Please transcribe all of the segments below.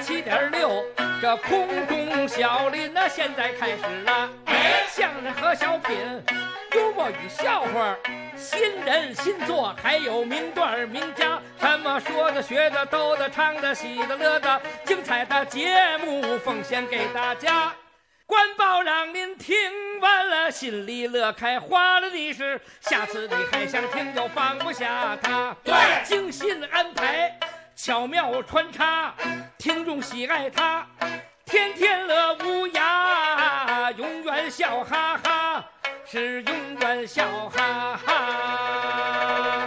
97.6，这空中小林呢，现在开始了。相声和小品，幽默与笑话，新人新作，还有名段名家，什么说的、学的、逗的、唱的、喜的、乐的，精彩的节目奉献给大家。官报让您听完了，心里乐开花了的是，下次你还想听又放不下它。 对， 精心安排，巧妙穿插，听众喜爱它，天天乐无涯，永远笑哈哈，是永远笑哈哈。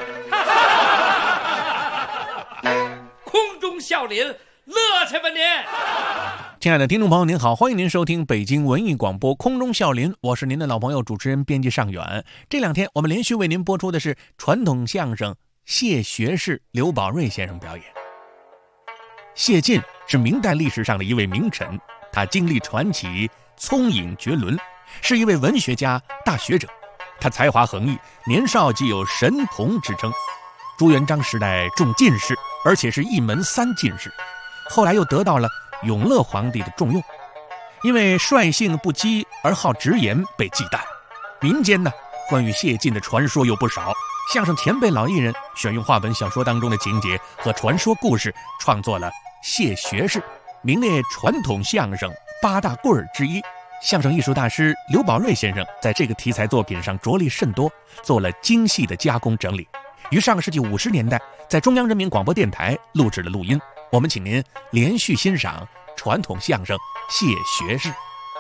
空中笑林，乐去吧您！ 亲爱的听众朋友您好，欢迎您收听北京文艺广播空中笑林，我是您的老朋友主持人编辑尚远。这两天我们连续为您播出的是传统相声谢学士刘宝瑞先生表演。谢晋是明代历史上的一位名臣，他经历传奇，聪颖绝伦，是一位文学家、大学者。他才华横溢，年少即有神童之称。朱元璋时代中进士，而且是一门3进士，后来又得到了永乐皇帝的重用。因为率性不羁而好直言被忌惮。民间呢，关于谢晋的传说有不少，相声前辈老艺人选用话本小说当中的情节和传说故事，创作了谢学士，名列传统相声8大棍儿之一。相声艺术大师刘宝瑞先生在这个题材作品上着力甚多，做了精细的加工整理，于上个世纪50年代在中央人民广播电台录制了录音。我们请您连续欣赏传统相声谢学士。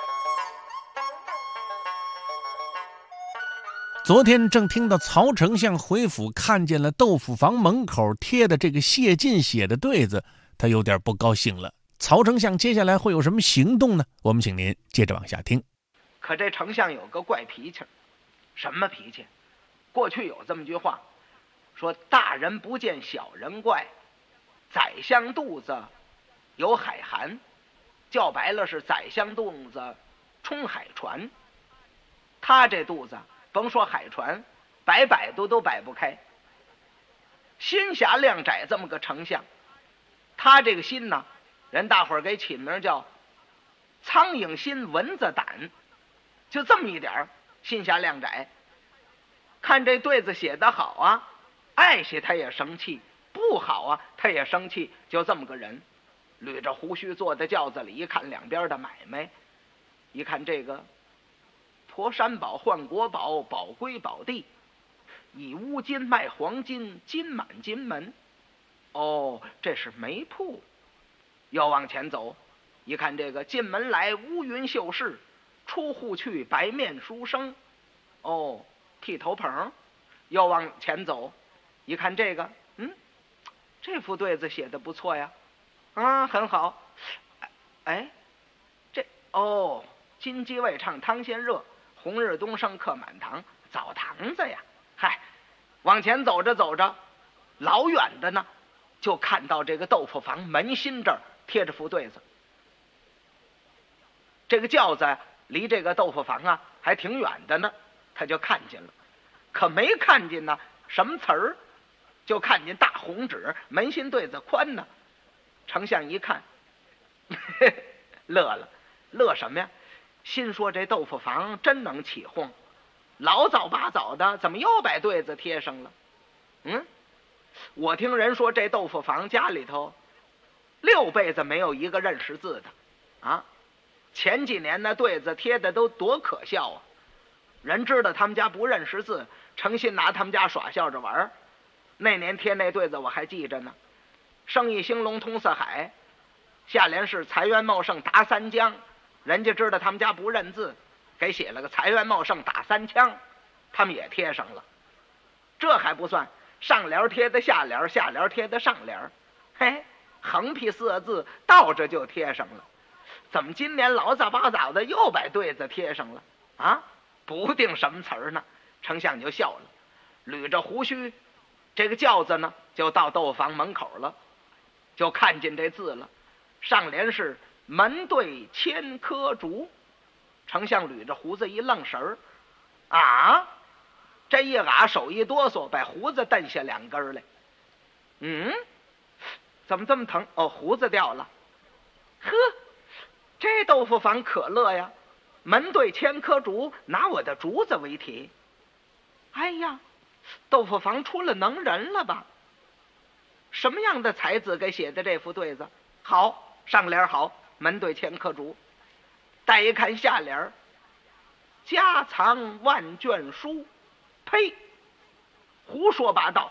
昨天正听到曹丞相回府，看见了豆腐房门口贴的这个谢晋写的对子，他有点不高兴了。曹丞相接下来会有什么行动呢？我们请您接着往下听。 可这丞相有个怪脾气。什么脾气？过去有这么句话，说大人不见小人怪，宰相肚子有海寒，叫白了是宰相肚子冲海船。他这肚子甭说海船，摆都摆不开。心狭量窄这么个丞相，他这个心呢，人大伙儿给起名叫苍蝇心蚊子胆，就这么一点心狭量窄。看这对子写得好啊，爱惜他也生气，不好啊他也生气，就这么个人。捋着胡须坐在轿子里，一看两边的买卖，一看这个驮山宝换国宝，宝归宝地，以乌金卖黄金，金满金门。哦，这是煤铺。要往前走，一看这个进门来乌云秀士，出户去白面书生。哦，剃头棚。要往前走，一看这个，这副对子写的不错呀，很好。哎，这金鸡未唱汤先热，红日东升客满堂，澡堂子呀。嗨，往前走着走着，老远的呢，就看到这个豆腐房门心这儿贴着副对子。这个轿子离这个豆腐房啊还挺远的呢，他就看见了，可没看见呢什么词儿，就看见大红纸，门心对子宽呢。丞相一看乐了。乐什么呀？心说这豆腐房真能起哄，老早八早的怎么又把对子贴上了？我听人说这豆腐房家里头6辈子没有一个认识字的啊！前几年那对子贴的都多可笑啊！人知道他们家不认识字，诚心拿他们家耍笑着玩。那年贴那对子我还记着呢，生意兴隆通四海，下联是财源茂盛达3江。人家知道他们家不认字，给写了个财源茂盛打3枪，他们也贴上了。这还不算，上联贴的下联，下联贴的上联，嘿，横批4个字倒着就贴上了。怎么今年老早八早的又把对子贴上了啊？不定什么词儿呢。丞相就笑了，捋着胡须，这个轿子呢就到豆腐房门口了，就看见这字了。上联是门对千棵竹。丞相捋着胡子一愣神儿，这一手一哆嗦，把胡子蹬下2根来。怎么这么疼？胡子掉了。 呵，这豆腐坊可乐呀，门对千棵竹，拿我的竹子为题。哎呀，豆腐坊出了能人了吧？什么样的才子给写的这副对子？好，上联好，门对千棵竹。再一看下联，家藏万卷书。呸，胡说八道！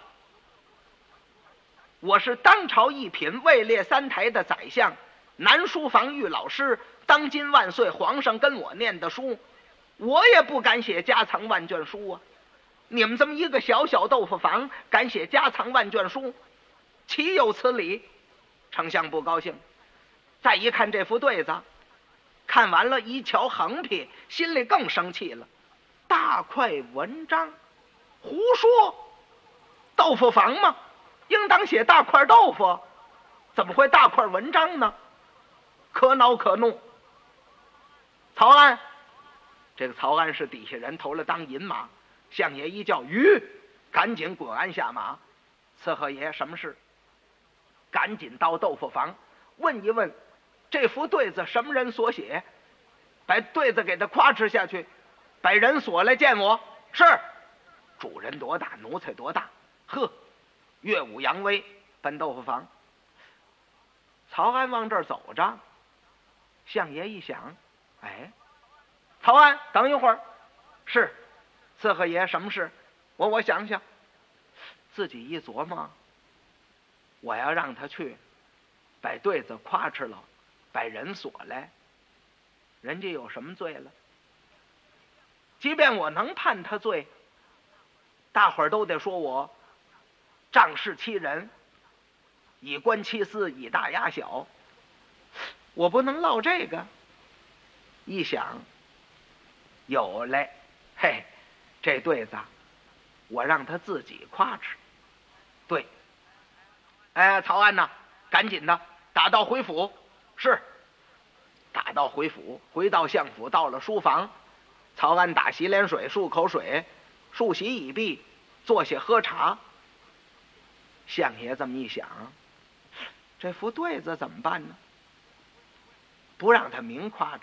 我是当朝一品，位列3台的宰相，南书房御老师，当今万岁皇上跟我念的书，我也不敢写家藏万卷书啊！你们这么一个小小豆腐坊，敢写家藏万卷书，岂有此理！丞相不高兴。再一看这副对子，看完了一瞧横批，心里更生气了。大块文章，胡说！豆腐坊嘛，应当写大块豆腐，怎么会大块文章呢？可恼可怒。曹安，这个曹安是底下人投了当银马，相爷一叫吁，赶紧滚鞍下马。伺候爷什么事？赶紧到豆腐坊问一问，这副对子什么人所写？把对子给他夸哧下去，把人锁来见我。是，主人多大，奴才多大。呵，岳武扬威，奔豆腐坊。曹安往这儿走着，相爷一想，哎，曹安，等一会儿。是，伺候爷什么事？我想想。自己一琢磨，我要让他去把对子夸哧了，把人锁来，人家有什么罪了？即便我能判他罪，大伙儿都得说我仗势欺人，以官欺私，以大压小。我不能落这个。一想，有嘞，嘿，这对子我让他自己夸哧。对，哎，曹安呐，赶紧的打道回府。是，打道回府，回到相府，到了书房，曹安打洗脸水，漱口水，漱洗已毕，坐下喝茶。相爷这么一想，这副对子怎么办呢？不让他明夸哧。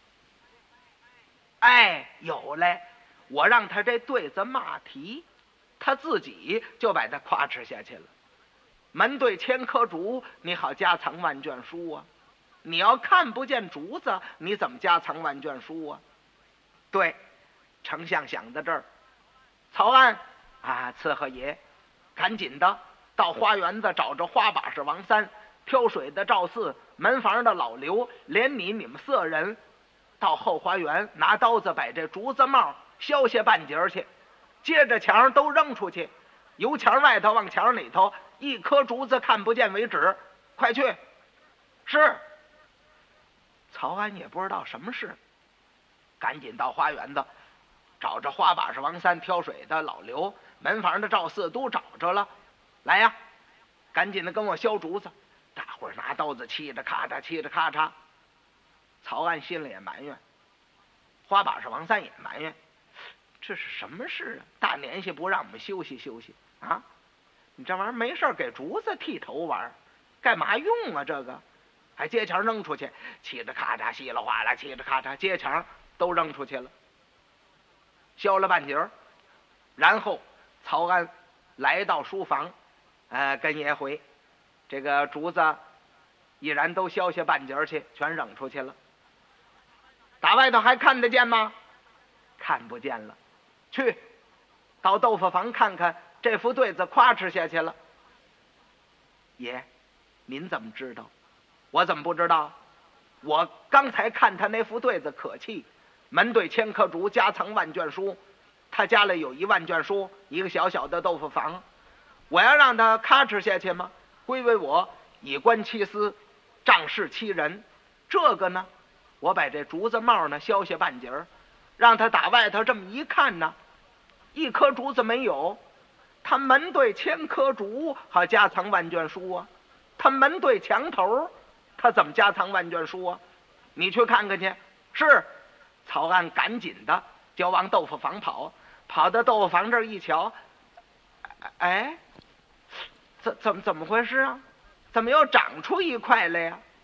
哎，有嘞，我让他这对子骂题，他自己就把它夸哧下去了。门对千棵竹，你好家藏万卷书啊！你要看不见竹子，你怎么家藏万卷书啊？对，丞相想到这儿，曹安啊，伺候爷，赶紧的到花园子找着花把式王三，挑水的赵四，门房的老刘，连你们4人，到后花园拿刀子把这竹子帽削下半截去，接着墙都扔出去，由墙外头往墙里头，一颗竹子看不见为止。快去！是。曹安也不知道什么事，赶紧到花园子找着花把式王三，挑水的老刘，门房的赵四都找着了。来呀，赶紧的跟我削竹子。大伙儿拿刀子嘁着咔嚓，嘁着咔嚓。曹安心里也埋怨，花把式王三也埋怨，这是什么事啊？大年下不让我们休息休息啊！你这玩意儿没事给竹子剃头玩，干嘛用啊？这个还接墙扔出去，嘁着咔嚓，稀里哗啦，嘁着咔嚓，接墙都扔出去了，削了半截儿。然后曹安来到书房，跟爷回，这个竹子已然都削下半截去，全扔出去了。打外头还看得见吗？看不见了。去，到豆腐房看看，这副对子夸哧下去了。爷，您怎么知道？我怎么不知道？我刚才看他那副对子可气，门对千棵竹，家藏万卷书。他家里有1万卷书，一个小小的豆腐房，我要让他咔哧下去吗？归为我以官欺私，仗势欺人。这个呢，我把这竹子帽呢削下半截儿，让他打外头这么一看呢，一颗竹子没有。他门对千棵竹，好家藏万卷书啊。他门对墙头，他怎么家藏万卷书啊？你去看看去。是。曹安赶紧的就往豆腐房跑，跑到豆腐房这儿一瞧，哎，怎么回事啊？怎么又长出一块来呀？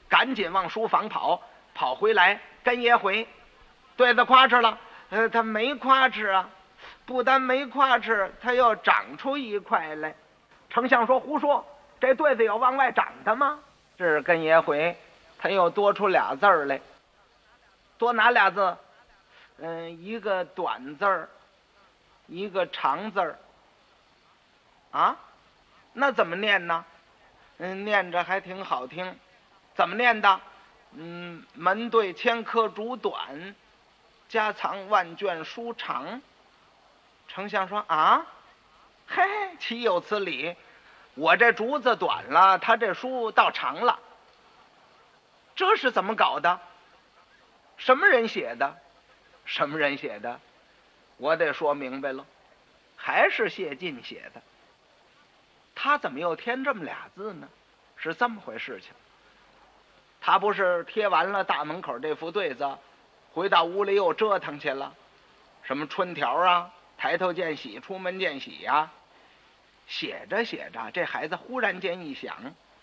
赶紧往书房跑，跑回来跟爷回，对子夸哧了。他没夸哧啊，不但没夸哧，他又长出一块来。丞相说胡说，这对子有往外长的吗？这是跟爷回，他又多出俩字儿来。多哪俩字？一个短字儿，一个长字儿。啊，那怎么念呢？念着还挺好听，怎么念的？门对千颗竹短，家藏万卷书长。丞相说啊，嘿，岂有此理！我这竹子短了，他这书倒长了，这是怎么搞的？什么人写的？什么人写的？我得说明白了，还是谢晋写的。他怎么又添这么俩字呢？是这么回事情。他不是贴完了大门口这副对子，回到屋里又折腾去了，什么春条啊，抬头见喜，出门见喜呀。写着写着，这孩子忽然间一想，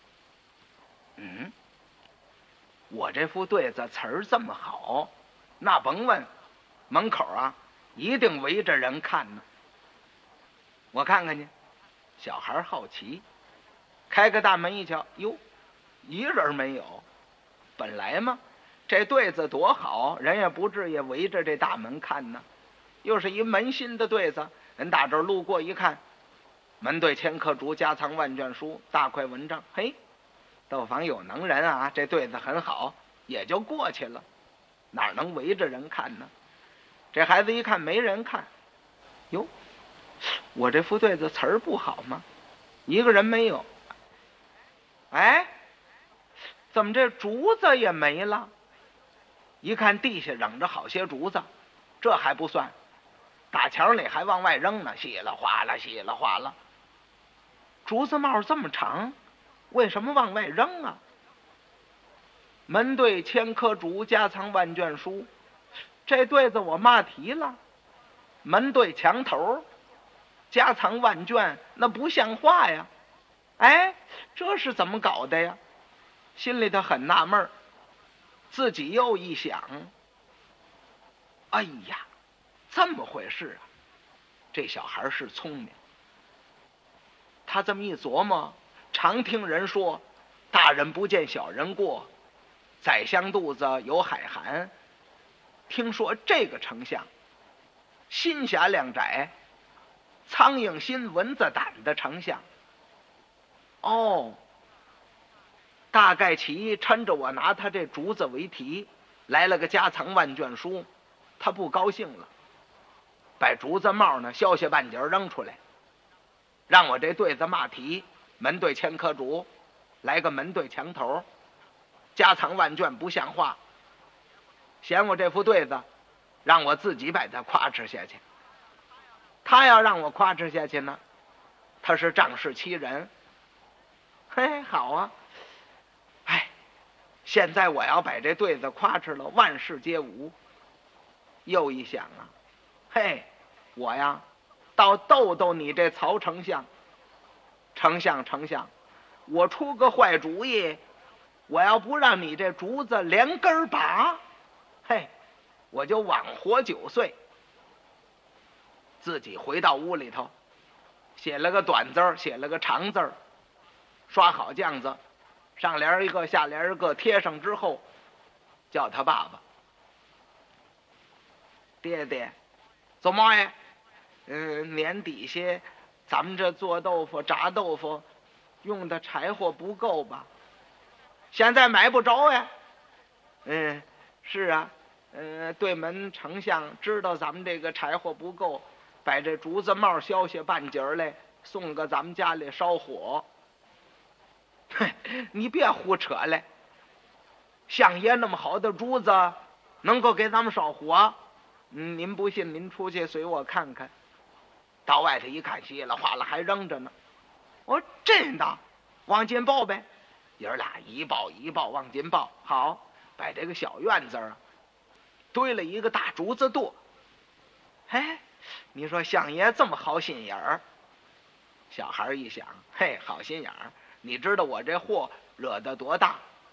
我这副对子词儿这么好，那甭问，门口啊一定围着人看呢。我看看去。小孩好奇，开个大门一瞧，哟，一人没有。本来嘛，这对子多好，人也不至于围着这大门看呢。又是一门新的对子，人打这儿路过一看，门对千颗竹，家藏万卷书，大块文章。嘿，豆坊有能人啊，这对子很好，也就过去了，哪能围着人看呢？这孩子一看没人看，哟，我这副对子词儿不好吗？一个人没有。哎，怎么这竹子也没了？一看地下扔着好些竹子，这还不算，大墙里还往外扔呢，稀了哗啦，稀了哗啦。竹子帽这么长，为什么往外扔啊？门对千颗竹，家藏万卷书。这对子我嘛提了？门对墙头，家藏万卷，那不像话呀！哎，这是怎么搞的呀？心里头很纳闷儿，自己又一想，哎呀，这么回事啊！这小孩是聪明。他这么一琢磨，常听人说，大人不见小人过，宰相肚子有海涵。听说这个丞相心狭量窄，苍蝇心蚊子胆的丞相。哦，大概其趁着我拿他这竹子为题，来了个家藏万卷书，他不高兴了，把竹子帽呢削下半截扔出来，让我这对子嘛题，门对千颗竹，来个门对墙头，家藏万卷不像话，嫌我这副对子，让我自己把它夸哧下去。他要让我夸哧下去呢，他是仗势欺人。嘿，好啊！哎，现在我要把这对子夸哧了，万事皆无。又一想啊，嘿，我呀，倒逗逗你这曹丞相。丞相，我出个坏主意，我要不让你这竹子连根拔，嘿，我就枉活9岁。自己回到屋里头，写了个短字儿，写了个长字儿，刷好浆子，上联一个，下联一个，贴上之后，叫他爸爸。爹爹，怎么呀？年底下咱们这做豆腐、炸豆腐用的柴火不够吧？现在买不着呀。是啊，对门丞相知道咱们这个柴火不够，把这竹子帽削下半截来，送个咱们家里烧火。你别胡扯来，相爷那么好的竹子，能够给咱们烧火？您不信，您出去随我看看。到外头一看，稀了哗啦还扔着呢。我说真的，往进抱呗。爷儿俩一抱一抱往进抱，好，把这个小院子啊堆了一个大竹子垛。哎，你说相爷这么好心眼儿。小孩一想，嘿，好心眼儿，你知道我这祸惹得多大？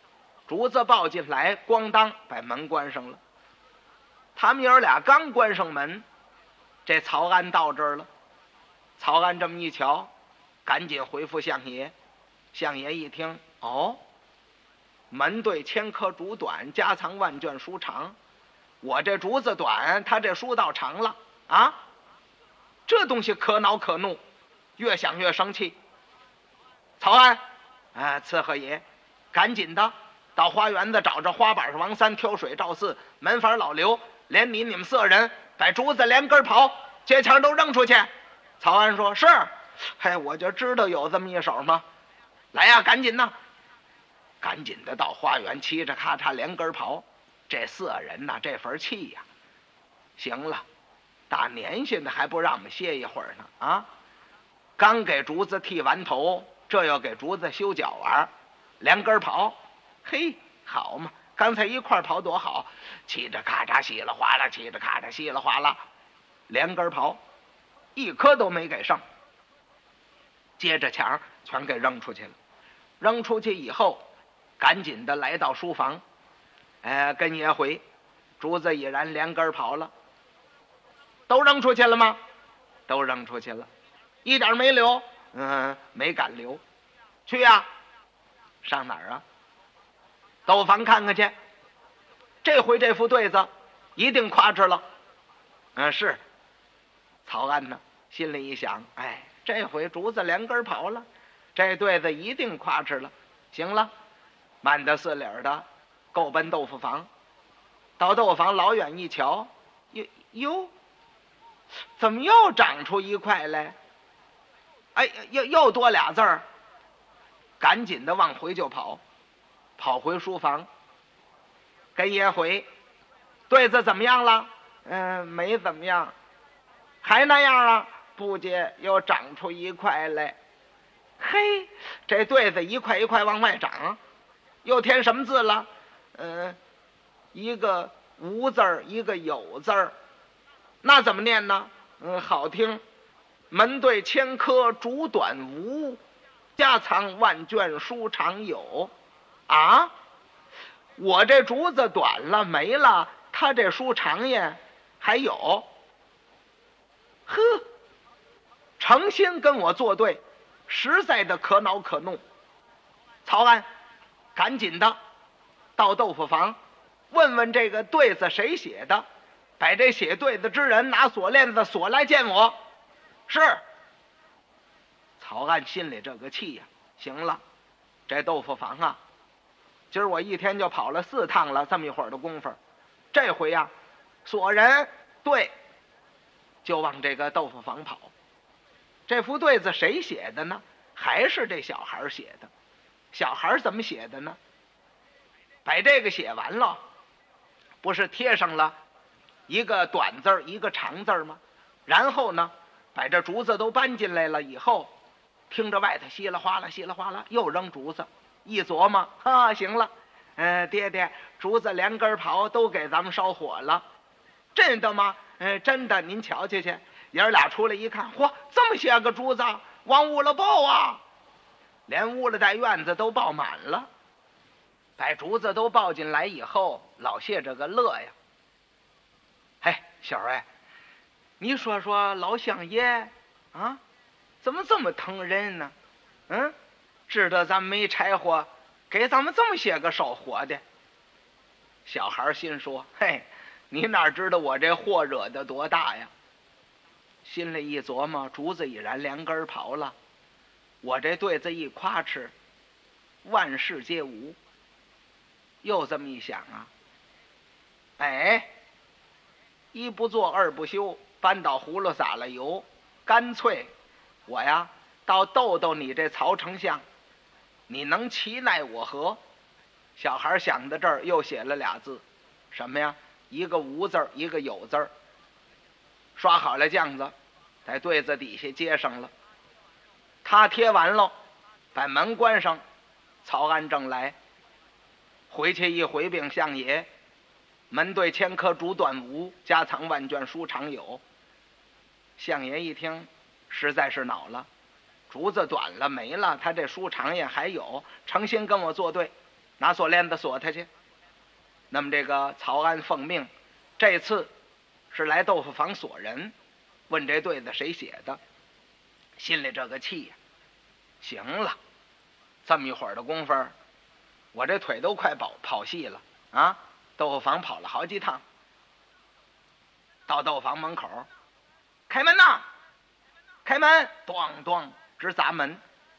竹子抱进来，咣当把门关上了。他们爷儿俩刚关上门，这曹安到这儿了。曹安这么一瞧，赶紧回复相爷。相爷一听，哦，门对千棵竹短，家藏万卷书长。我这竹子短，他这书倒长了啊！这东西可恼可怒，越想越生气。曹安，伺候爷，赶紧的到花园子找着花板上王三、挑水赵四、门房老刘，连你们4人把竹子连根刨，接钱都扔出去。曹安说：“是。”嘿，我就知道有这么一手嘛。来呀，赶紧呐！赶紧的到花园，嘁着咔嚓连根刨。这4人呐，这份气呀，行了，大年限的还不让我们歇一会儿呢啊！刚给竹子剃完头，这又给竹子修脚腕，连根刨，嘿，好嘛！刚才一块刨多好，嘁着咔嚓稀里哗啦，嘁着咔嚓稀里哗啦，连根刨，一颗都没给剩。接着墙全给扔出去了。扔出去以后，赶紧的来到书房，跟爷回，竹子已然连根刨了。都扔出去了吗？都扔出去了，一点没留。没敢留。去呀，上哪儿啊？豆房看看去。这回这副对子一定夸哧了。是。曹安呢，心里一想，这回竹子连根刨了，这对子一定夸哧了。行了，慢得4里的够奔豆腐房。到豆腐房老远一瞧，哟，怎么又长出一块来？又多俩字儿。赶紧的往回就跑回书房，跟爷回，对子怎么样了？没怎么样。还那样啊？不接又长出一块来。嘿，这对子一块一块往外长，又添什么字了？一个无字儿，一个有字儿。那怎么念呢？好听。门对千棵竹短无，家藏万卷书长有。啊，我这竹子短了没了，他这书长呀还有。呵，诚心跟我作对，实在的可恼可怒。曹安，赶紧的到豆腐房，问问这个对子谁写的，把这写对子之人拿锁链子锁来见我。是。曹安心里这个气呀，行了，这豆腐房啊，今儿我一天就跑了4趟了，这么一会儿的功夫，这回呀，锁人，对，就往这个豆腐房跑。这副对子谁写的呢？还是这小孩写的。小孩怎么写的呢？把这个写完了，不是贴上了一个短字一个长字吗？然后呢，把这竹子都搬进来了以后，听着外头稀里哗啦稀里哗啦又扔竹子。一琢磨，行了，爹，竹子连根刨都给咱们烧火了。真的吗？真的，您瞧去。爷儿俩出来一看，嚯，这么些个竹子，往屋了抱啊！连屋了带院子都抱满了。把竹子都抱进来以后，老谢这个乐呀。小儿，你说说老相爷啊，怎么这么疼人呢？知道咱们没柴火，给咱们这么些个烧火的。小孩心说，你哪知道我这祸惹得多大呀？心里一琢磨，竹子已然连根刨了，我这对子一夸哧，万事皆无。又这么一想啊，一不做二不休，扳倒葫芦撒了油，干脆我呀到逗逗你这曹丞相，你能其奈我何？小孩想到这儿，又写了俩字，什么呀？一个无字一个有字。刷好了浆子，在对子底下接上了。他贴完了，把门关上。曹安正来，回去一回禀相爷，门对千棵竹短无，家藏万卷书长有。相爷一听，实在是恼了，竹子短了没了，他这书长也还有，诚心跟我作对， 拿锁链子锁他去。那么这个曹安奉命，这次是来豆腐坊锁人，问这对子谁写的，心里这个气呀！行了，这么一会儿的功夫，我这腿都快跑细了啊！豆腐坊跑了好几趟，到豆腐坊门口，开门呐！开门！咣咣直砸门。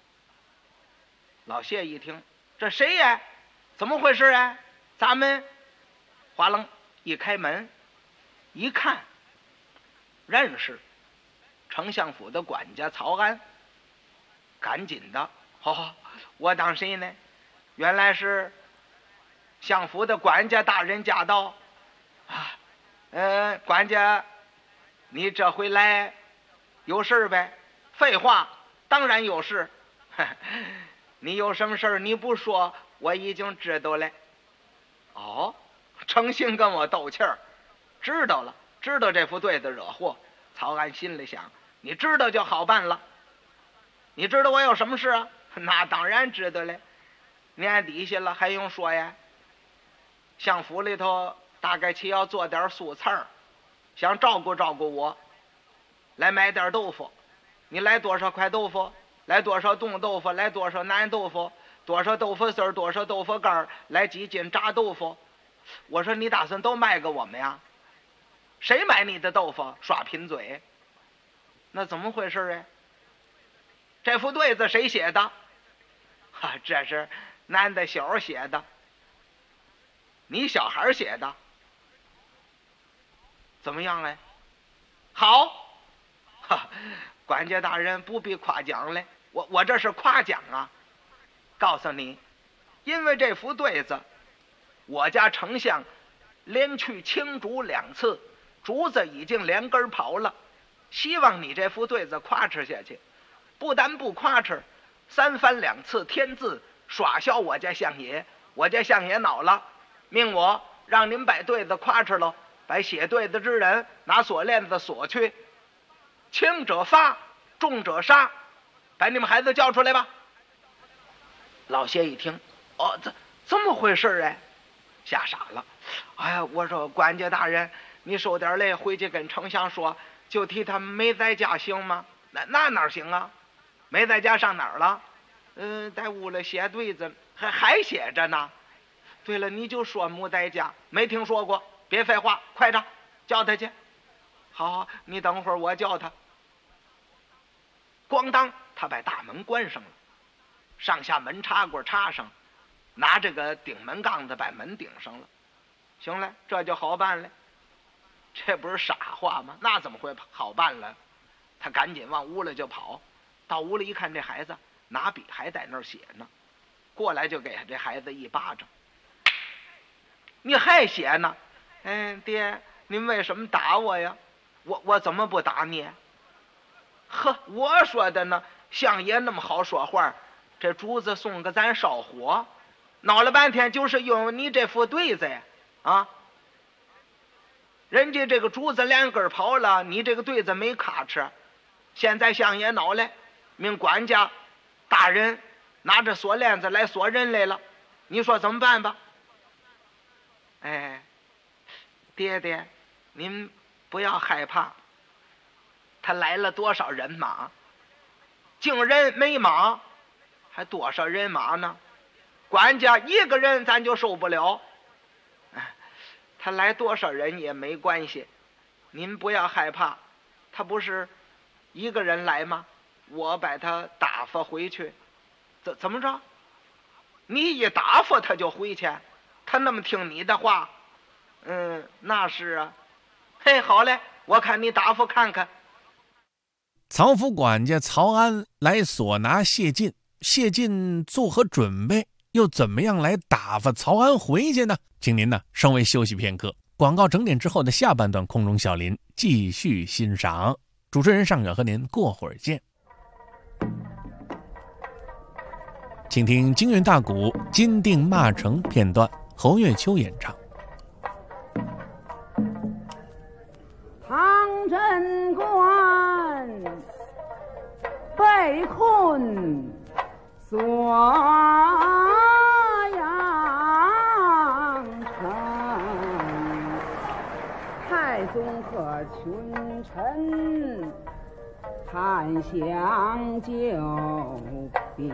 老谢一听，这谁呀？怎么回事啊？砸门！哗楞一开门，一看，认识丞相府的管家曹安。赶紧的，我当谁呢？原来是相府的管家大人驾到啊！管家，你这回来有事呗？废话，当然有事。你有什么事你不说，我已经知道了。哦，诚心跟我斗气儿，知道了，知道这副对子惹祸。曹安心里想，你知道就好办了。你知道我有什么事啊？那当然知道了，年底下了还用说呀？相府里头大概其要做点素菜儿，想照顾照顾我，来买点豆腐。你来多少块豆腐？来多少冻豆腐？来多少南豆腐？多少豆腐丝儿？多少豆腐干儿？来几斤炸豆腐？我说你打算都卖给我们呀？谁买你的豆腐？耍贫嘴？那怎么回事啊？这副对子谁写的？这是男的小写的。你小孩写的？怎么样嘞？好，管家大人不必夸奖嘞，我这是夸奖啊！告诉你，因为这副对子，我家丞相连去青竹2次，竹子已经连根刨了。希望你这副对子夸哧下去，不但不夸哧，3番2次添字，耍笑我家相爷。我家相爷恼了，命我让您把对子夸哧喽，把写对子之人拿锁链子锁去，轻者发，重者杀，把你们孩子叫出来吧。老谢一听，这么回事哎，吓傻了。哎呀，我说管家大人，你受点累，回去跟丞相说，就替他没在家行吗？那哪行啊？没在家上哪儿了？在屋里写对子，还写着呢。对了，你就说没在家，没听说过，别废话，快着叫他去。好，你等会儿我叫他。咣当，他把大门关上了，上下门插棍插上，拿这个顶门杠子把门顶上了。行了，这就好办了。这不是傻话吗？那怎么会好办了？他赶紧往屋里就跑，到屋里一看，这孩子拿笔还在那儿写呢，过来就给这孩子一巴掌。你还写呢？爹，您为什么打我呀？我怎么不打你？我说的呢，相爷那么好说话，这竹子送给咱烧火，闹了半天就是用你这副对子呀！啊，人家这个竹子连根刨了，你这个对子没咔哧。现在相爷恼了，命管家大人拿着锁链子来锁人来了，你说怎么办吧？爹爹，您不要害怕。他来了多少人马？净人没马，还多少人马呢？管家一个人咱就受不了。他来多少人也没关系，您不要害怕。他不是一个人来吗？我把他打发回去。怎么着？你一打发他就回去？他那么听你的话？那是啊。好嘞，我看你打发看看。 曹府管家曹安来所拿谢晋，谢晋作何准备？又怎么样来打发曹安回去呢？请您呢稍微休息片刻，广告整点之后的下半段空中小林继续欣赏。主持人尚远和您过会儿见。请听京韵大鼓《金锭骂城》片段，侯月秋演唱。 唐贞观被困锁呀综合群臣谈相救兵。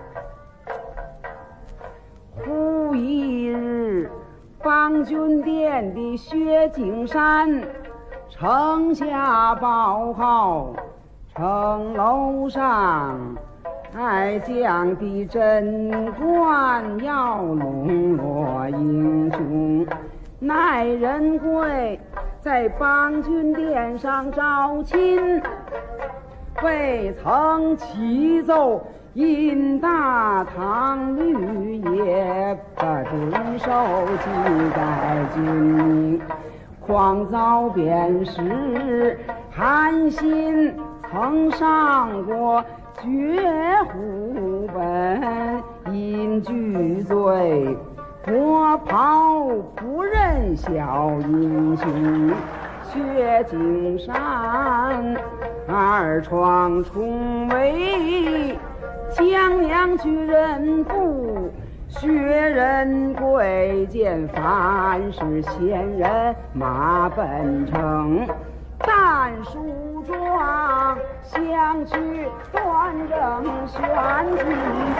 忽一日，邦军殿的薛景山城下报号，城楼上爱将的贞观要笼络英雄。乃仁贵在邦军殿上招亲，未曾启奏，因大唐律也不遵守，记在军命。况早便是韩信曾上过绝户本，因惧罪国袍不认小英雄。薛景山二创重围，江阳去人妇，薛仁贵见凡是贤人马奔城，但梳妆相去端正玄机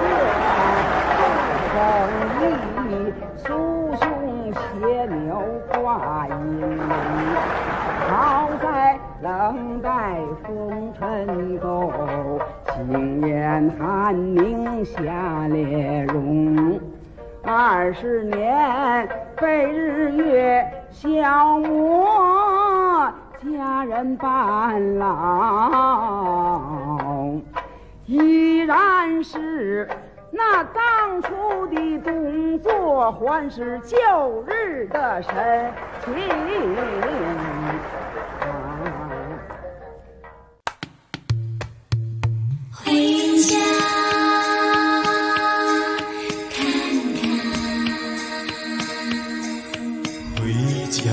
见，公义苏兄携牛挂银铃。好在冷待风尘垢，青眼寒凝下列容。20年被日月消磨，家人伴老，依然是那当初的动作，还是旧日的神情。 回家看看， 回家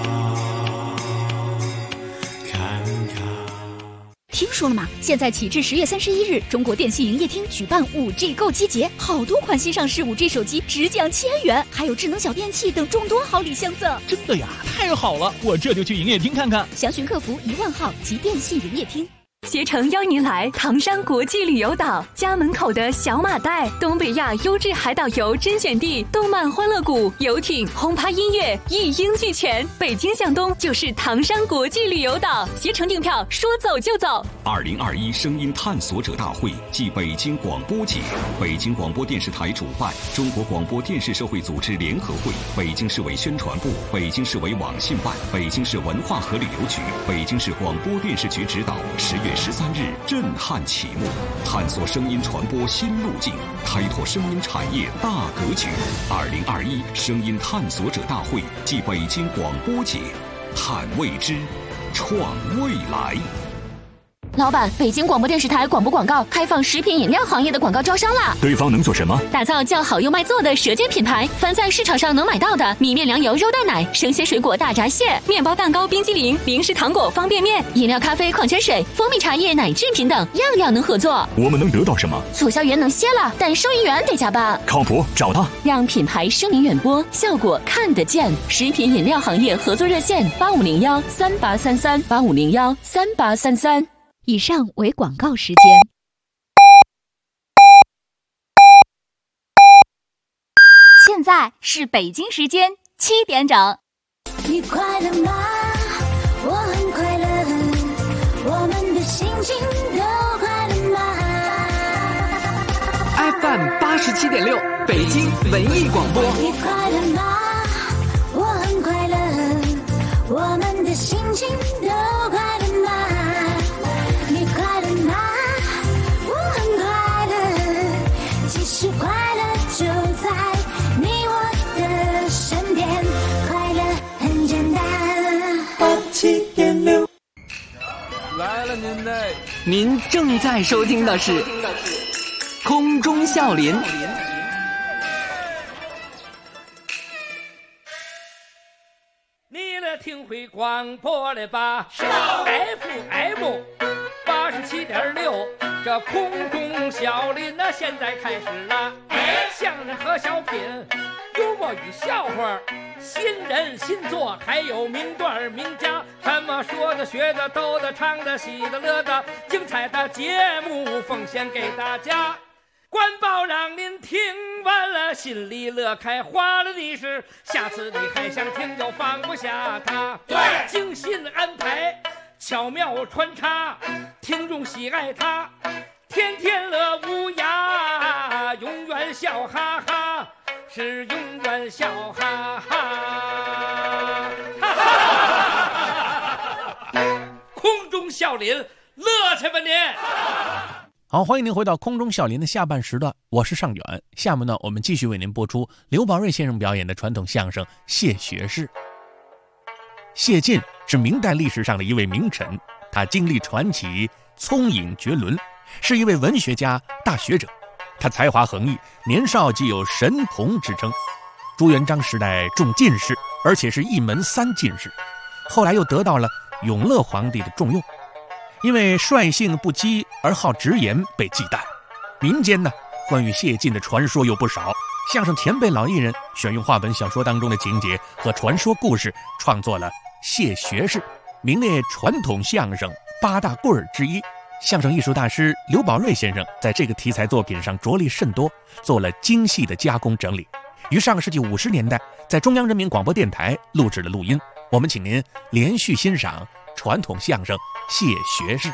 看看。 听说了吗？现在起至10月31日，中国电信营业厅举办5G 购机节，好多款新上市5G 手机直降1000元，还有智能小电器等众多好礼相赠。 真的呀，太好了！我这就去营业厅看看。 详询客服10000号及电信营业厅。 携程邀您来唐山国际旅游岛，家门口的小马代，东北亚优质海岛游甄选地，动漫欢乐谷、游艇、轰趴音乐一应俱全。北京向东就是唐山国际旅游岛，携程订票说走就走。 2021声音探索者大会暨北京广播节，北京广播电视台主办，中国广播电视社会组织联合会、北京市委宣传部、北京市委网信办、北京市文化和旅游局、北京市广播电视局指导，10月13日震撼启幕，探索声音传播新路径，开拓声音产业大格局。2021声音探索者大会暨北京广播节，探未知，创未来。 老板，北京广播电视台广播广告开放食品饮料行业的广告招商啦！ 对方能做什么？ 打造叫好又卖座的舌尖品牌，凡在市场上能买到的米面粮油肉蛋奶、生鲜水果大闸蟹、 面包蛋糕、冰激凌、零食糖果、方便面、 饮料、咖啡、矿泉水、蜂蜜茶叶、奶制品等，样样能合作。 我们能得到什么？ 促销员能歇了，但收银员得加班。 靠谱，找他。 让品牌声名远播，效果看得见。食品饮料行业合作热线8501383385013833。以上为广告时间。 现在是北京时间7点整。 你快乐吗？我很快乐，我们的心情都快乐吗 ？FM 87.6，北京文艺广播。 你快乐吗？我很快乐，我们的心情都快乐吗？你快乐吗？我很快乐，其实快乐就在你我的身边，快乐很简单。87.6， 来了您嘞！您正在收听的是空中笑林。 你来听会广播了吧？FM 87.6，这空中笑林那现在开始了。相声和小品，幽默与笑话， 新人新作，还有名段名家，什么说的、学的、逗的、唱的、喜的、乐的，精彩的节目奉献给大家。官报让您听完了，心里乐开花了的是，下次你还想听就放不下它。对，精心安排，巧妙穿插，听众喜爱它，天天乐无涯，永远笑哈哈，是永远笑哈哈。空中笑林，乐去吧您！ 好，欢迎您回到空中笑林的下半时段，我是尚远。下面呢，我们继续为您播出刘宝瑞先生表演的传统相声《谢学士》。谢晋是明代历史上的一位名臣，他经历传奇，聪颖绝伦，是一位文学家、大学者。他才华横溢，年少即有神童之称。朱元璋时代中进士，而且是一门3进士，后来又得到了永乐皇帝的重用。因为率性不羁而好直言被忌惮，民间呢关于谢晋的传说有不少。相声前辈老艺人选用话本小说当中的情节和传说故事，创作了《谢学士》，名列传统相声8大棍儿之一。相声艺术大师刘宝瑞先生在这个题材作品上着力甚多，做了精细的加工整理，于上个世纪50年代在中央人民广播电台录制了录音。我们请您连续欣赏传统相声《谢学士》。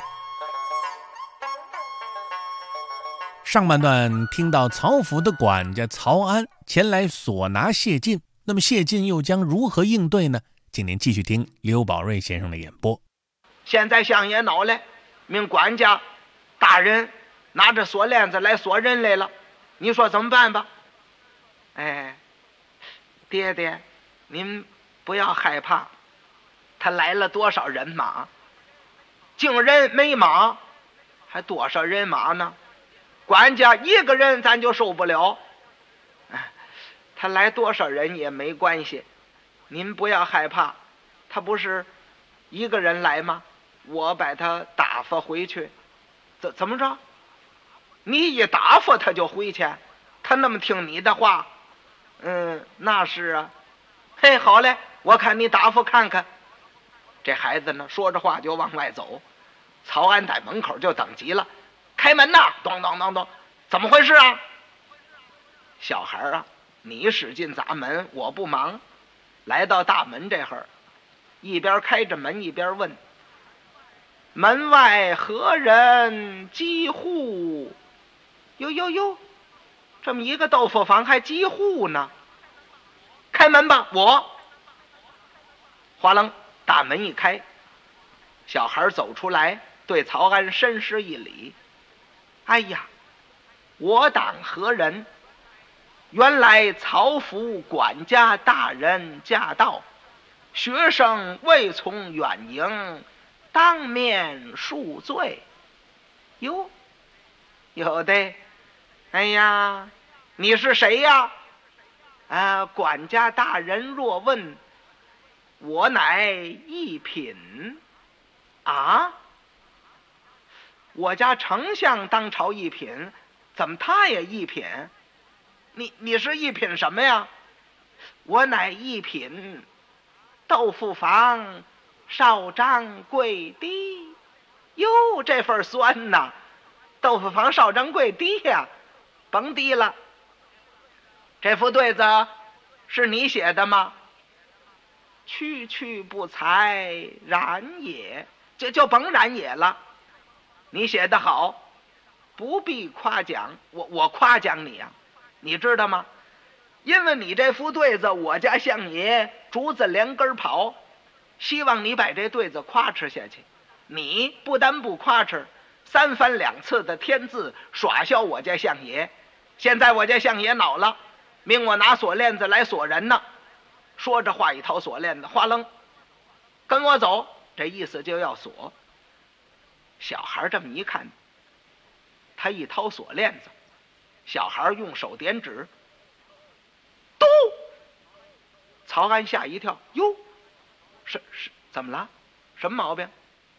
上半段听到曹府的管家曹安前来索拿谢晋，那么谢晋又将如何应对呢？请您继续听刘宝瑞先生的演播。 现在相爷恼了，命管家大人拿着锁链子来锁人来了，你说怎么办吧？哎，爹爹，您不要害怕，他来了多少人马？净人没马，还多少人马呢？管家一个人咱就受不了，他来多少人也没关系，您不要害怕，他不是一个人来吗？我把他打发回去。怎么着？你一打发他就回去？他那么听你的话？那是啊。嘿，好嘞，我看你打发看看。这孩子呢，说着话就往外走。曹安在门口就等急了，开门呐！咚咚咚咚，怎么回事啊？小孩啊，你使劲砸门，我不忙。来到大门这会儿，一边开着门一边问：门外何人击户？哟，这么一个豆腐房还击户呢？开门吧，我。哗楞，大门一开，小孩走出来，对曹安深施一礼。哎呀，我当何人？原来曹府管家大人驾到，学生未从远迎，当面恕罪。哟，有的。哎呀，你是谁呀？管家大人若问，我乃一品。啊？我家丞相当朝一品，怎么他也一品？你是一品什么呀？我乃一品豆腐房少张贵滴。哟，这份酸呐！豆腐房少张贵滴呀，甭滴了。这副对子是你写的吗？区区不才然也，就甭然也了。你写得好，不必夸奖，我夸奖你啊，你知道吗？因为你这副对子，我家相爷竹子连根跑，希望你把这对子夸哧下去。你不但不夸哧，3番2次的添字，耍笑我家相爷。现在我家相爷恼了，命我拿锁链子来锁人呢。说着话一掏锁链子，哗楞，跟我走，这意思就要锁。小孩这么一看，他一掏锁链子，小孩用手点指，嘟！曹安吓一跳，哟，是怎么了？什么毛病？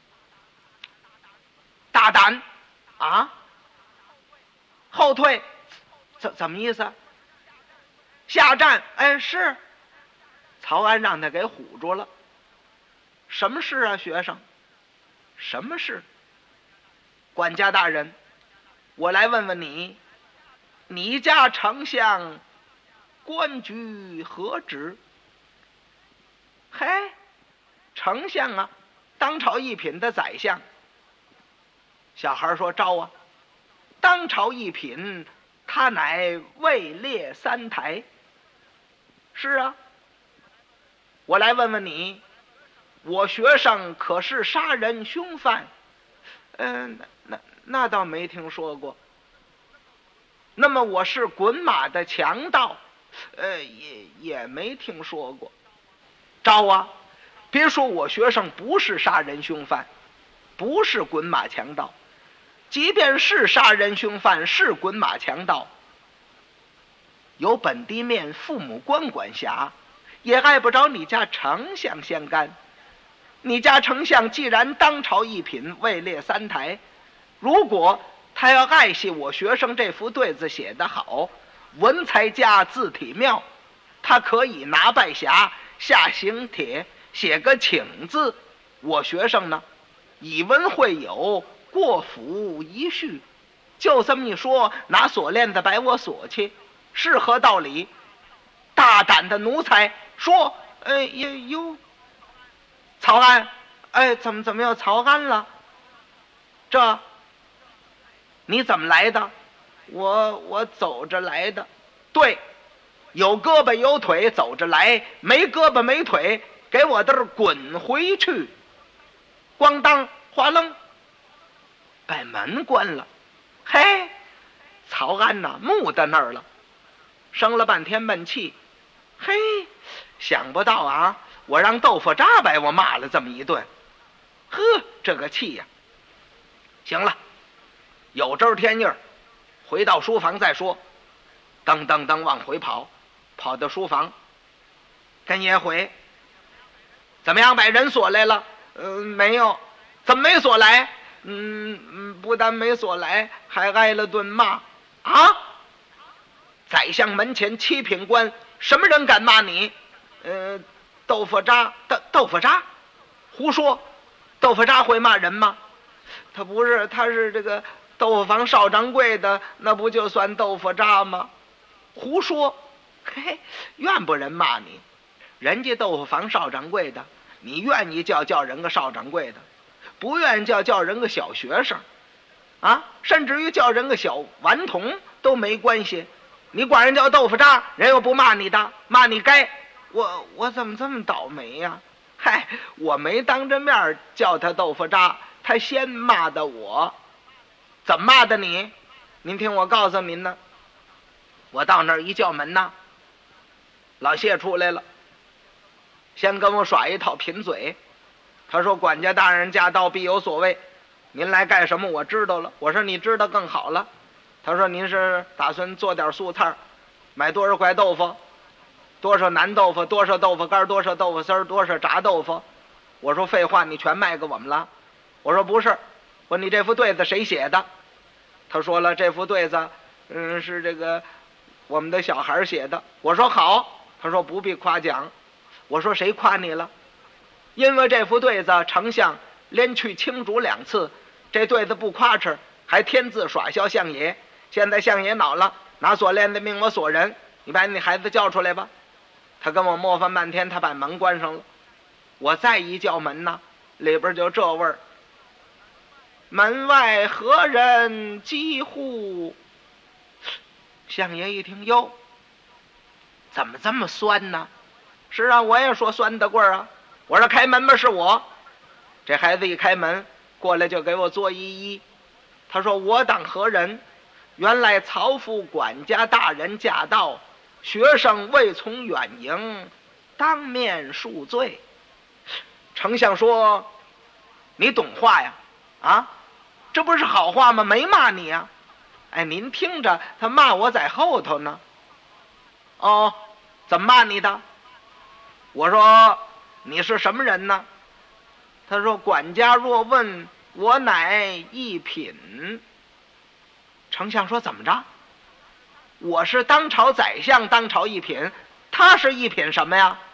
大胆啊！后退，怎么意思？下站？哎，是。 曹安让他给唬住了。什么事啊，学生？什么事？管家大人，我来问问你，你家丞相官居何职？嘿，丞相啊，当朝一品的宰相。小孩说：招啊，当朝一品，他乃位列三台。是啊，我来问问你，我学生可是杀人凶犯？那倒没听说过。那么我是滚马的强盗？也没听说过。招啊，别说我学生不是杀人凶犯，不是滚马强盗，即便是杀人凶犯，是滚马强盗，有本地面父母官管辖，也碍不着你家丞相相干。你家丞相既然当朝一品，位列三台，如果他要爱惜我学生这幅对子写得好，文才佳，字体妙，他可以拿拜匣下行帖，写个请字，我学生呢以文会友，过府一叙，就这么一说，拿锁链子摆我锁去，是何道理？大胆的奴才说：哟，曹安，怎么又曹安了？这你怎么来的？我走着来的。对，有胳膊有腿走着来，没胳膊没腿给我这儿滚回去。咣当哗楞，把门关了。嘿，曹安呐，木在那儿了，生了半天闷气。嘿，想不到啊，我让豆腐渣把我骂了这么一顿。呵，这个气呀！行了，有周天印儿，回到书房再说。噔噔噔往回跑，跑到书房，跟爷回。怎么样，把人锁来了？没有。怎么没锁来？不但没锁来，还挨了顿骂。啊！宰相门前七品官，什么人敢骂你？豆腐渣，豆腐渣，胡说！豆腐渣会骂人吗？他不是，他是这个豆腐房少掌柜的，那不就算豆腐渣吗？胡说！嘿，愿不人骂你？人家豆腐房少掌柜的，你愿意叫人个少掌柜的，不愿意叫人个小学生，啊，甚至于叫人个小顽童都没关系。你管人叫豆腐渣，人又不骂你的，骂你该。我怎么这么倒霉呀？嗨，我没当着面叫他豆腐渣，他先骂的我。怎么骂的你？您听我告诉您呢。我到那儿一叫门呐，老谢出来了，先跟我耍一套贫嘴。他说：管家大人驾到必有所谓，您来干什么？我知道了。我说：你知道更好了。他说：您是打算做点素菜，买多少块豆腐，多少南豆腐，多少豆腐干，多少豆腐丝儿，多少炸豆腐。我说：废话，你全卖给我们了。我说：不是。我说：你这幅对子谁写的？他说了：这幅对子是这个我们的小孩写的。我说：好。他说：不必夸奖。我说：谁夸你了？因为这幅对子丞相连去清主2次，这对子不夸哧，还添字耍笑相爷。现在相爷恼了，拿锁链子命我锁人，你把你孩子叫出来吧。他跟我磨翻半天，他把门关上了。我再一叫门呢，里边就这味儿。门外何人击呼？相爷一听，哟，怎么这么酸呢？是啊，我也说酸的棍儿啊。我说：开门吧，是我。这孩子一开门过来就给我作揖。他说：我当何人？原来曹府管家大人驾到，学生未从远迎，当面恕罪。丞相说：你懂话呀？啊，这不是好话吗？没骂你呀。哎，您听着，他骂我在后头呢。哦，怎么骂你的？我说：你是什么人呢？他说：管家若问，我乃一品。丞相说：怎么着？我是当朝宰相，当朝一品，他是一品什么呀？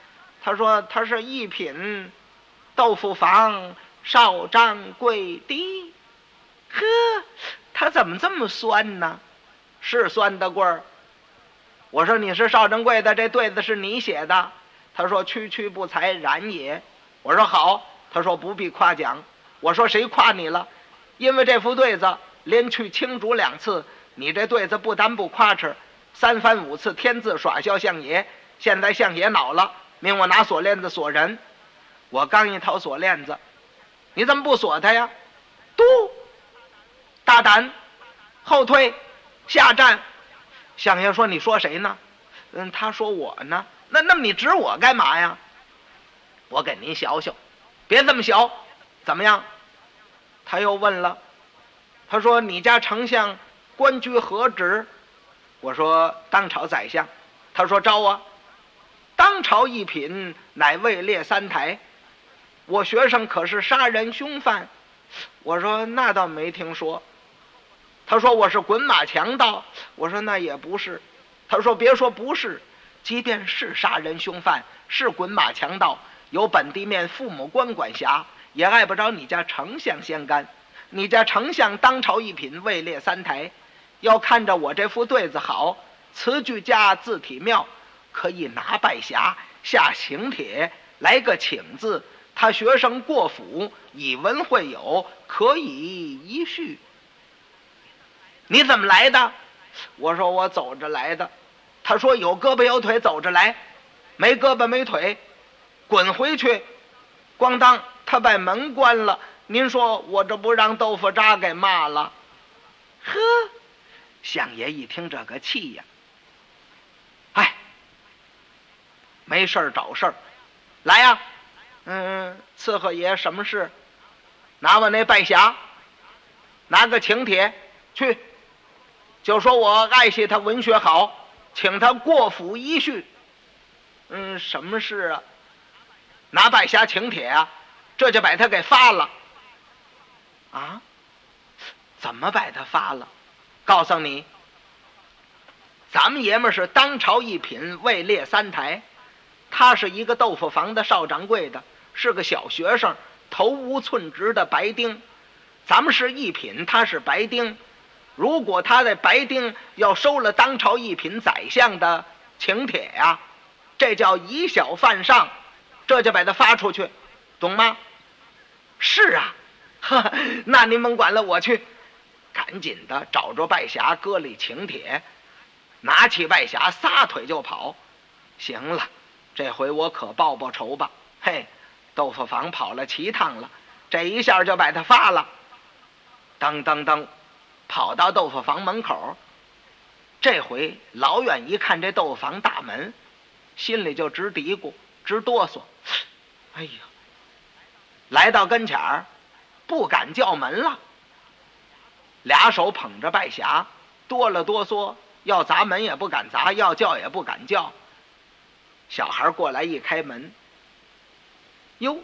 他说他是一品豆腐坊少掌柜的。呵，他怎么这么酸呢？是酸的棍儿。我说你是少掌柜的，这对子是你写的。他说区区不才然也。我说好。他说不必夸奖。我说谁夸你了？因为这副对子连去清竹2次，你这对子不但不夸哧，3番5次添字耍笑相爷。现在相爷恼了，命我拿锁链子锁人。我刚一掏锁链子，你怎么不锁他呀？嘟，大胆，后退，下站。相爷说：“你说谁呢？”他说我呢。那么你指我干嘛呀？我给您学学，别这么小，怎么样？他又问了，他说：“你家丞相官居何职？”我说：“当朝宰相。”他说：“招啊！当朝一品，乃位列3台。我学生可是杀人凶犯。”我说：“那倒没听说。”他说：“我是滚马强盗。”我说：“那也不是。”他说：“别说不是，即便是杀人凶犯，是滚马强盗，有本地面父母官管辖，也碍不着你家丞相先干。你家丞相当朝一品，位列3台，要看着我这副对子好，词句佳，字体妙，可以拿拜匣下请帖，来个请字，他学生过府，以文会友，可以一叙。”你怎么来的？我说我走着来的。他说有胳膊有腿走着来，没胳膊没腿滚回去。咣当，他把门关了。您说我这不让豆腐渣给骂了？呵，相爷一听这个气呀，哎，没事找事儿，来呀，伺候爷什么事？拿我那拜匣，拿个请帖去，就说我爱惜他文学好，请他过府一叙。什么事啊？拿拜匣请帖啊，这就把他给发了。啊？怎么把他发了？告诉你，咱们爷们是当朝一品，位列3台，他是一个豆腐坊的少掌柜的，是个小学生，头无寸直的白丁。咱们是一品，他是白丁。如果他的白丁要收了当朝一品宰相的请帖呀，这叫以小犯上，这就把他发出去，懂吗？是啊，那您甭管了，我去。赶紧的找着拜匣，搁里请帖，拿起拜匣撒腿就跑。行了，这回我可报报仇吧。嘿，豆腐坊跑了7趟了，这一下就把他发了。噔噔噔，跑到豆腐坊门口，这回老远一看这豆腐坊大门，心里就直嘀咕直哆嗦。哎呀，来到跟前儿不敢叫门了，俩手捧着拜匣，哆了哆嗦，要砸门也不敢砸，要叫也不敢叫。小孩过来一开门，哟，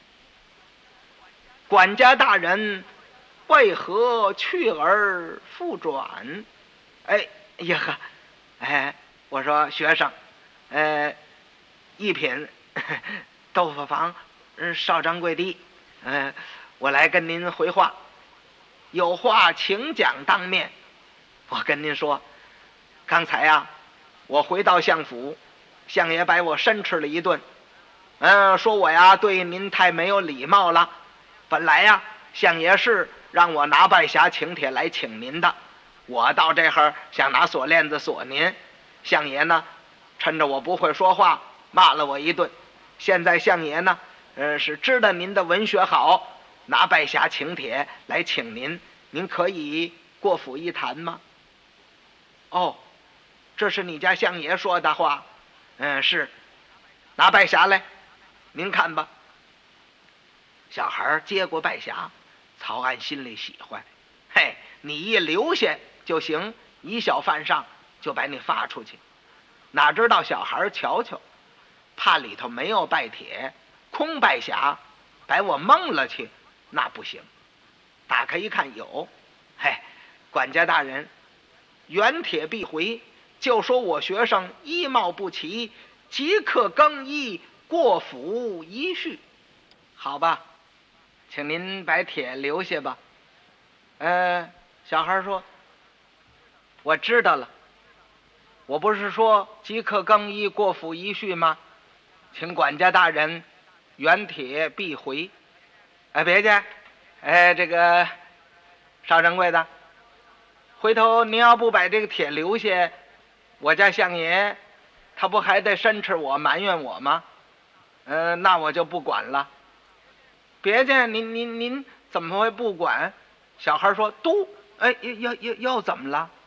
管家大人为何去而复转？哎呀呵，哎，我说学生，一品豆腐坊少掌柜的，我来跟您回话，有话请讲当面。我跟您说，刚才啊，我回到相府，相爷把我申斥了一顿，说我呀对您太没有礼貌了。本来呀，相爷是让我拿拜匣请帖来请您的，我到这会儿想拿锁链子锁您，相爷呢趁着我不会说话骂了我一顿。现在相爷呢是知道您的文学好，拿拜匣请帖来请您，您可以过府一谈吗？哦，这是你家相爷说的话。是，拿拜匣来，您看吧。小孩接过拜匣，曹安心里喜欢，嘿，你一留下就行，以小犯上，就把你发出去。哪知道小孩瞧瞧，怕里头没有拜帖，空拜匣，把我蒙了去，那不行。打开一看有，嘿，管家大人，原帖必回，就说我学生衣帽不齐，即刻更衣过府一叙。好吧，请您把帖留下吧。小孩说，我知道了，我不是说即刻更衣，过府一叙吗？请管家大人原帖必回。别介，这个邵掌柜的，回头您要不把这个帖留下，我家相爷他不还得申斥我埋怨我吗？那我就不管了。别介，您怎么会不管？小孩说，都要怎么了？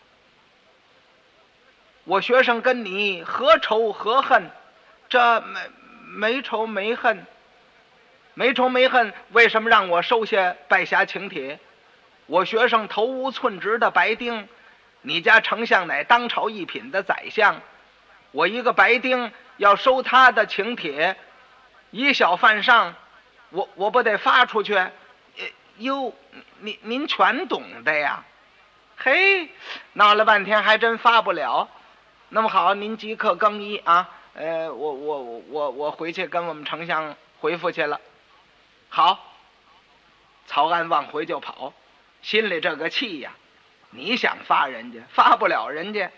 我学生跟你何仇何恨？这没仇没恨，没仇没恨，为什么让我收下拜侠请帖？我学生头无寸直的白丁，你家丞相乃当朝一品的宰相，我一个白丁要收他的请帖，以小犯上，我不得发出去？您全懂的呀。嘿，闹了半天还真发不了。那么好，您即刻更衣啊！我回去跟我们丞相回复去了。好，曹安往回就跑，心里这个气呀！你想发人家，发不了人家。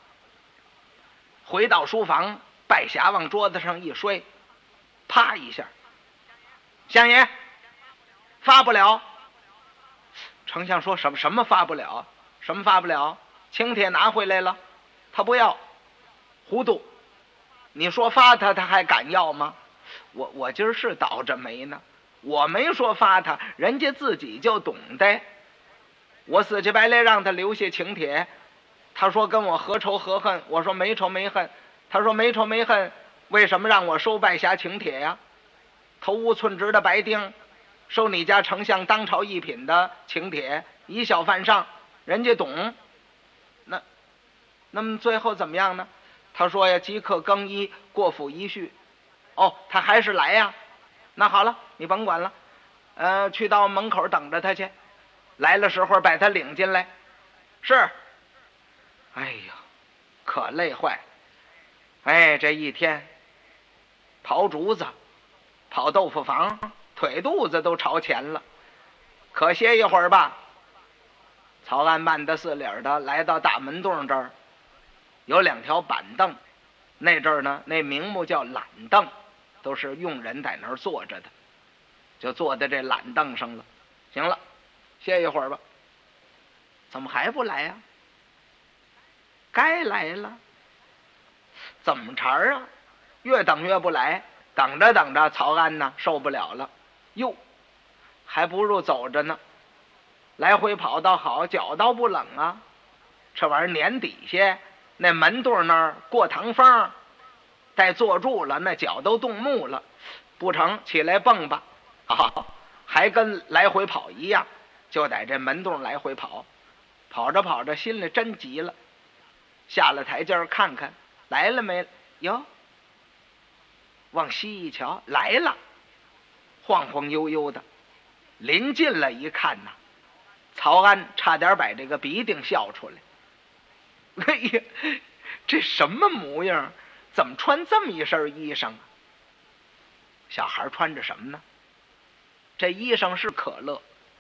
回到书房，拜匣往桌子上一摔，啪一下，相爷，发不了。丞相说，什么发不了？什么发不了？请帖拿回来了，他不要。糊涂，你说发他还敢要吗？我今儿是倒着霉呢，我没说发他，人家自己就懂得。我死乞白赖让他留下请帖，他说跟我何仇何恨？我说没仇没恨。他说没仇没恨，为什么让我收拜匣请帖呀？头无寸直的白丁，收你家丞相当朝一品的请帖，以小犯上，人家懂。那么最后怎么样呢？他说呀，即刻更衣，过府一叙。他还是来呀。那好了，你甭管了，去到门口等着他去。来了时候把他领进来。是。哎呀，可累坏。这一天刨竹子，跑豆腐房，腿肚子都朝前了。可歇一会儿吧。曹安慢的似理的来到大门洞这儿，有2条板凳，那阵儿呢，那名目叫懒凳，都是佣人在那儿坐着的，就坐在这懒凳上了。行了，歇一会儿吧。怎么还不来呀？该来了。怎么茬儿啊？越等越不来，等着等着，曹安呢受不了了，哟，还不如走着呢。来回跑倒好，脚倒不冷啊。这玩意儿年底下那门洞那儿过堂风，待坐住了，那脚都冻木了。不成，起来蹦吧。还跟来回跑一样，就在这门洞来回跑。跑着跑着，心里真急了，下了台阶看看来了没？哟，往西一瞧，来了，晃晃悠悠的。临近了一看呐，曹安差点把这个鼻涕笑出来。哎呀，这什么模样？怎么穿这么一身衣裳啊？小孩穿着什么呢？这衣裳是可乐，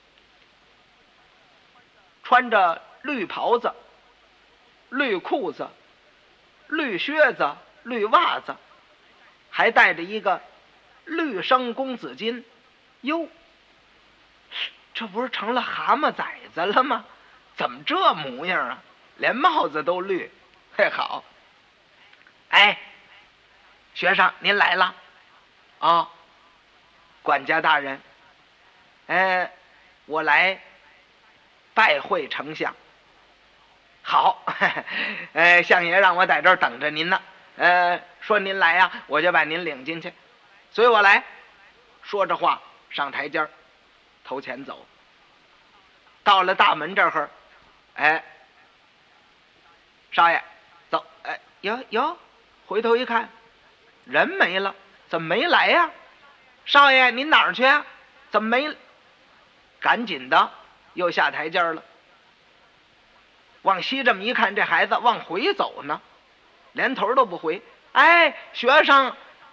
穿着绿袍子、绿裤子、绿靴子、绿袜子，还带着一个绿生公子巾。哟，这不是成了蛤蟆崽子了吗？怎么这模样啊？连帽子都绿。嘿，好。学生您来了。管家大人，我来拜会丞相。好，相爷让我在这儿等着您呢。说您来呀，我就把您领进去，随我来。说着话，上台阶儿，头前走。到了大门这儿，少爷，走。哟，回头一看，人没了，怎么没来呀？少爷，您哪儿去啊？怎么没？赶紧的，又下台阶了。往西这么一看，这孩子往回走呢，连头都不回。学生，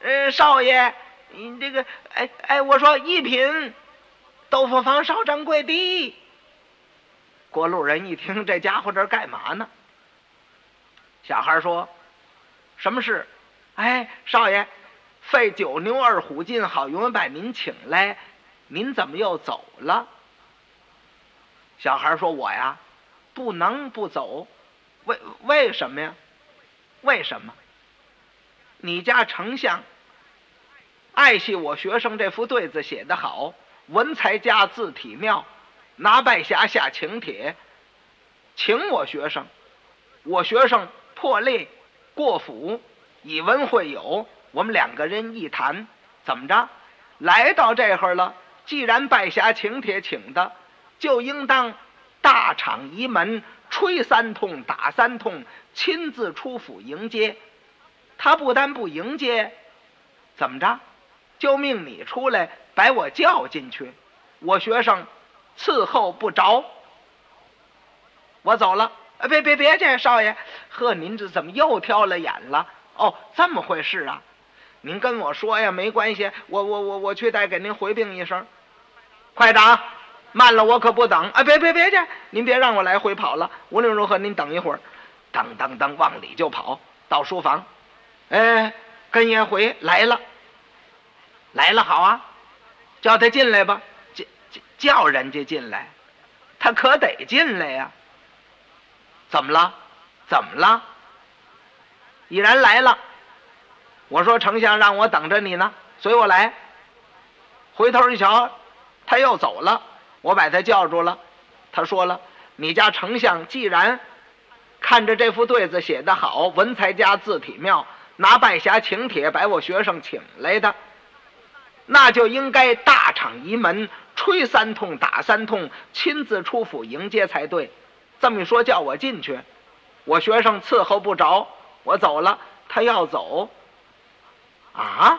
少爷，你这个，我说一品豆腐坊少掌柜的。过路人一听，这家伙这儿干嘛呢？小孩说：“什么事？少爷，费9牛2虎劲，好容易把您请来，您怎么又走了？”小孩说：“我呀，不能不走。为什么呀？为什么？你家丞相爱惜我学生这副对子写得好，文才佳，字体妙，拿拜匣下请帖，请我学生。我学生破例过府，以文会友，我们2个人一谈，怎么着？来到这会儿了，既然拜匣请帖请的，就应当大敞仪门，吹3通，打3通，亲自出府迎接。他不但不迎接，怎么着？就命你出来把我叫进去，我学生伺候不着。我走了。别介，少爷。呵，您这怎么又挑了眼了？哦，这么回事啊？您跟我说呀，没关系，我去再给您回禀一声。快长，慢了我可不等。别介，您别让我来回跑了。无论如何，您等一会儿。噔往里就跑，到书房。跟爷回来了，好啊，叫他进来吧。叫人家进来，他可得进来呀。怎么了？已然来了。我说丞相让我等着你呢，随我来。回头一瞧，他又走了。我把他叫住了。他说了：“你家丞相既然看着这副对子写得好，文才佳，字体妙，拿拜匣请帖把我学生请来的，那就应该大敞仪门，吹3通，打3通，亲自出府迎接才对。这么一说，叫我进去，我学生伺候不着，我走了，他要走。啊，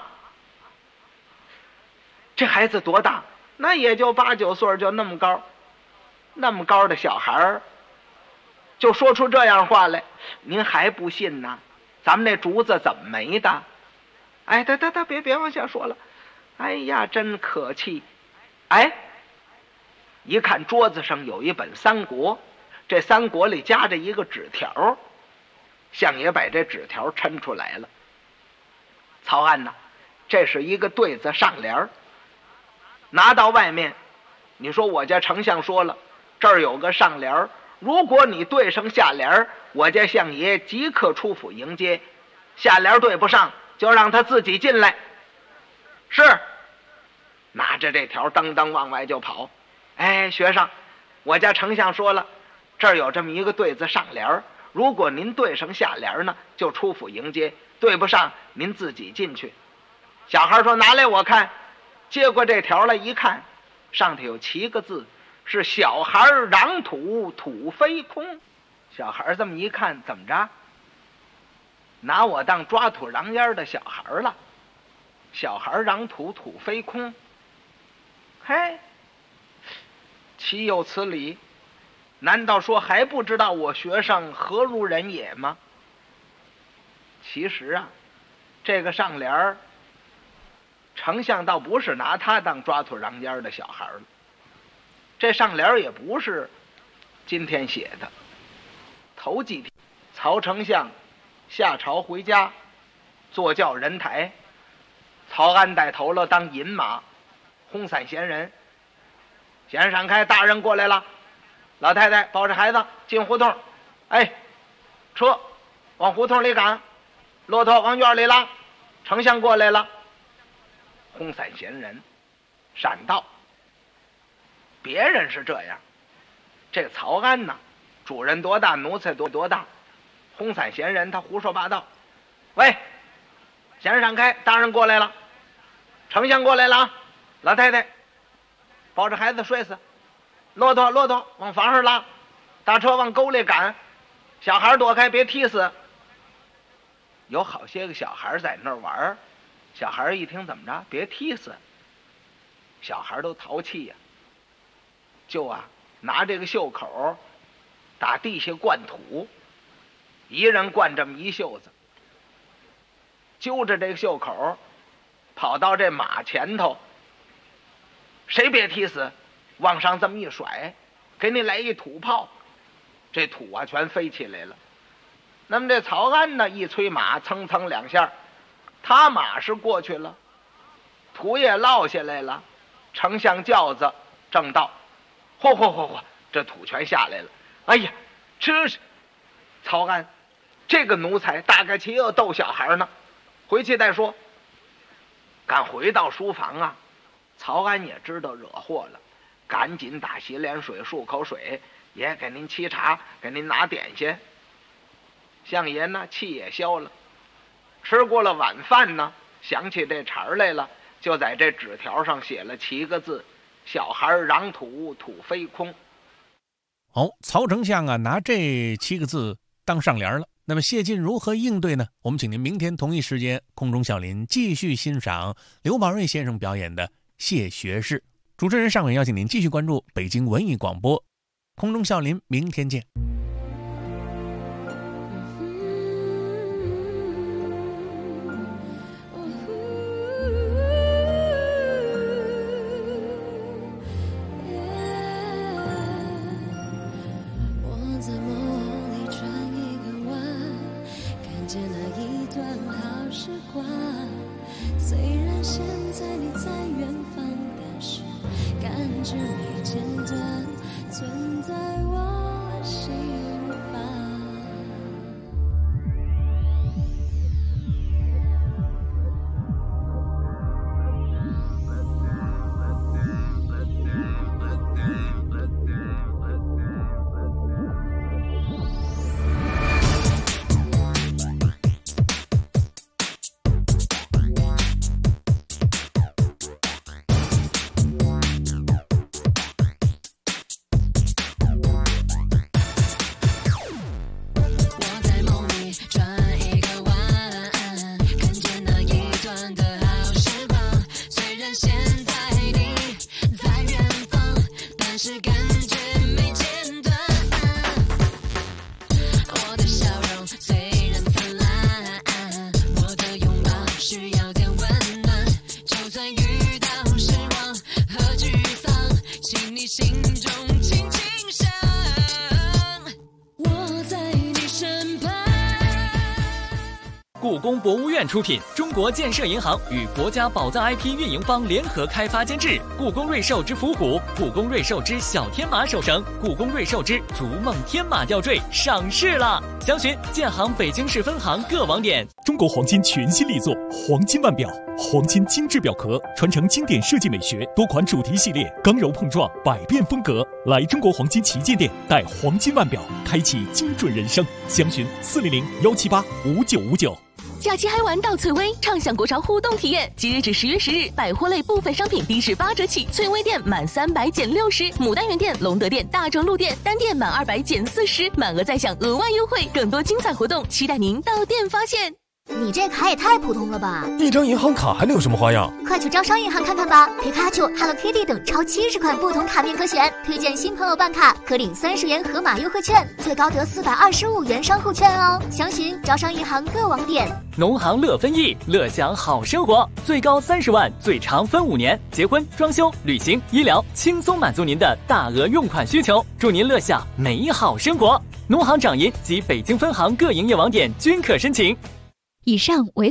这孩子多大？那也就8、9岁，就那么高的小孩儿，就说出这样话来，您还不信呢？咱们那竹子怎么没的？别往下说了。哎呀，真可气！一看桌子上有一本《三国》，这《三国》里夹着一个纸条，相爷把这纸条抻出来了。曹安呐，这是一个对子上联，拿到外面，你说我家丞相说了，这儿有个上联，如果你对上下联，我家相爷即刻出府迎接；下联对不上，就让他自己进来。是，拿着这条噔往外就跑。学生，我家丞相说了，这儿有这么一个对子上联，如果您对上下联呢，就出府迎接；对不上，您自己进去。小孩说：“拿来我看。”接过这条来一看，上头有7个字，是小孩壤土，土飞空。小孩这么一看，怎么着？拿我当抓土瓤烟的小孩了。小孩壤土，土飞空。嘿，岂有此理？难道说还不知道我学生何如人也吗？其实啊，这个上联丞相倒不是拿他当抓土瓤烟的小孩了，这上联也不是今天写的。头几天曹丞相下朝回家，坐轿人台，曹安带头了当银马，轰散闲人。闲人闪开，大人过来了。老太太抱着孩子进胡同，车往胡同里赶，骆驼往院里拉，丞相过来了。轰散闲人，闪道。别人是这样，这曹安呢，主人多大，奴才多大，轰散闲人，他胡说八道。喂，闲人闪开，大人过来了，丞相过来了啊！老太太抱着孩子睡死，骆驼往房上拉，大车往沟里赶，小孩躲开，别踢死。有好些个小孩在那儿玩，小孩一听怎么着，别踢死，小孩都淘气呀，就拿这个袖口打地下灌土，一人灌这么一袖子，揪着这个袖口跑到这马前头，谁别提死，往上这么一甩，给你来一土炮，这土啊全飞起来了。那么这曹安呢，一催马，蹭蹭两下，他马是过去了，土也落下来了，丞相轿子正到，嚯，这土全下来了。哎呀，这是曹安这个奴才，大概其要逗小孩呢，回去再说。赶回到书房啊，曹安也知道惹祸了，赶紧打洗脸水漱口水，也给您沏茶，给您拿点心。相爷呢气也消了，吃过了晚饭呢，想起这茬儿来了，就在这纸条上写了7个字：小孩嚷土，土飞空。 曹丞相啊，拿这7个字当上联了。那么谢晋如何应对呢？我们请您明天同一时间空中笑林继续欣赏刘宝瑞先生表演的谢学士。主持人尚伟邀请您继续关注北京文艺广播，空中笑林，明天见。 虽然现在你在远方，但是感觉没间断，存在我心房。 故宫博物院出品，中国建设银行与国家宝藏 IP 运营方联合开发监制。故宫瑞兽之伏虎、故宫瑞兽之小天马手绳、故宫瑞兽之逐梦天马吊坠上市了，详询建行北京市分行各网点。 中国黄金全新力作黄金腕表，黄金精致表壳，传承经典设计美学，多款主题系列，刚柔碰撞，百变风格。来中国黄金旗舰店，带黄金腕表，开启精准人生。详询400-178-5959。 假期嗨玩到翠微，畅享国潮互动体验。即日至10月10日，百货类部分商品低至8折起。翠微店满300减60，牡丹园店、隆德店、大正路店单店满200减40，满额再享额外优惠。更多精彩活动，期待您到店发现。 你这卡也太普通了吧！ 一张银行卡还能有什么花样？ 快去招商银行看看吧！皮卡丘、Hello Kitty 等超70款不同卡面可选，推荐新朋友办卡可领30元盒马优惠券，最高得425元商户券哦。详询招商银行各网点。 农行乐分益，乐享好生活，最高30万，最长分5年，结婚、装修、旅行、医疗，轻松满足您的大额用款需求，祝您乐享美好生活。农行掌银及北京分行各营业网点均可申请。 以上为